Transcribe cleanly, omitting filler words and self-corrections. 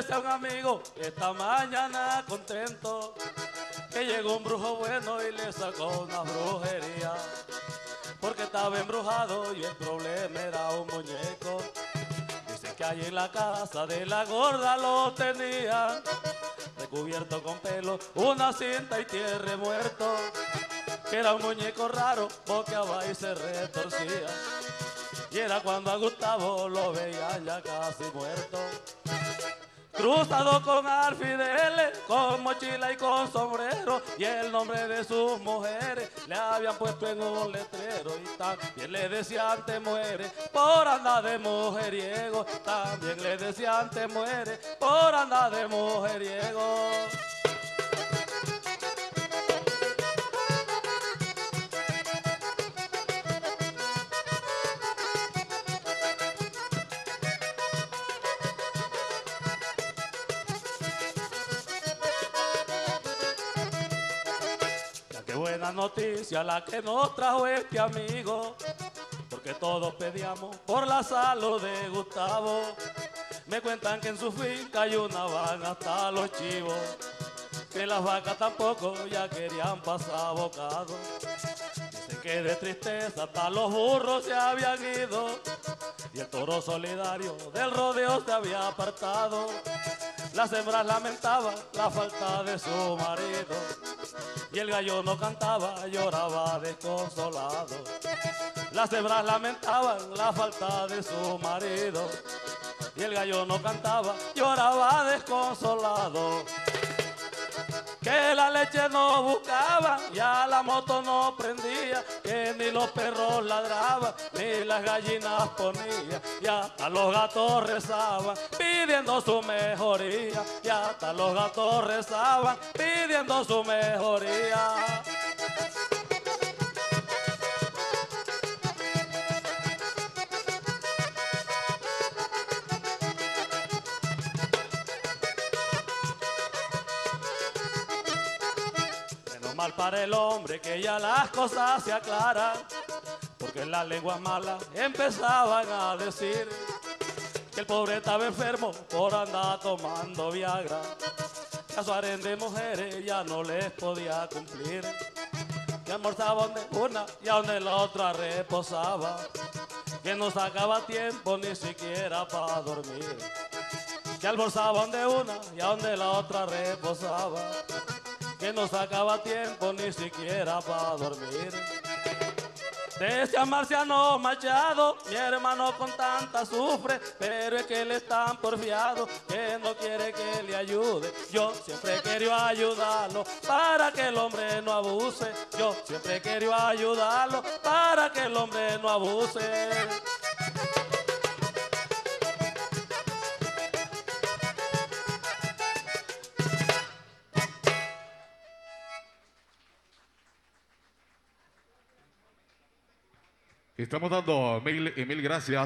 decía un amigo esta mañana contento que llegó un brujo bueno y le sacó una brujería, porque estaba embrujado y el problema era un muñeco. Dice que ahí en la casa de la gorda lo tenía, recubierto con pelo, una cinta y tierra muerto, que era un muñeco raro, boqueaba y se retorcía. Y era cuando a Gustavo lo veían ya casi muerto, cruzado con alfideles, con mochila y con sombrero, y el nombre de sus mujeres le habían puesto en un letrero, y también le decían te muere por andar de mujeriego, también le decían te muere por andar de mujeriego. Qué buena noticia la que nos trajo este amigo, porque todos pedíamos por la salud de Gustavo. Me cuentan que en su finca hay una van hasta los chivos, que las vacas tampoco ya querían pasar bocado. Dicen que de tristeza hasta los burros se habían ido, y el toro solidario del rodeo se había apartado. Las hembras lamentaban la falta de su marido, y el gallo no cantaba, lloraba desconsolado. Las hembras lamentaban la falta de su marido, y el gallo no cantaba, lloraba desconsolado. Que la leche no buscaba, ya la moto no prendía, que ni los perros ladraban, ni las gallinas ponía, y hasta los gatos rezaban pidiendo su mejoría, y hasta los gatos rezaban pidiendo su mejoría. Mal para el hombre que ya las cosas se aclaran, porque las lenguas malas empezaban a decir que el pobre estaba enfermo por andar tomando Viagra, que a su harén de mujeres ya no les podía cumplir, que almorzaba donde una y a donde la otra reposaba, que no sacaba tiempo ni siquiera para dormir, que almorzaba donde una y a donde la otra reposaba, que no sacaba tiempo ni siquiera para dormir. Decía Marciano Machado, mi hermano con tanta sufre, pero es que él es tan porfiado que no quiere que le ayude. Yo siempre he querido ayudarlo para que el hombre no abuse. Yo siempre he querido ayudarlo para que el hombre no abuse. Estamos dando mil gracias.